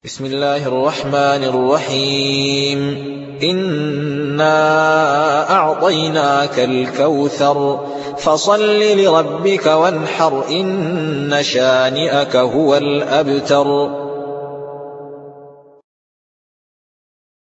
بسم الله الرحمن الرحيم. إنا أعطيناك الكوثر فصل لربك وانحر إن شانئك هو الأبتر.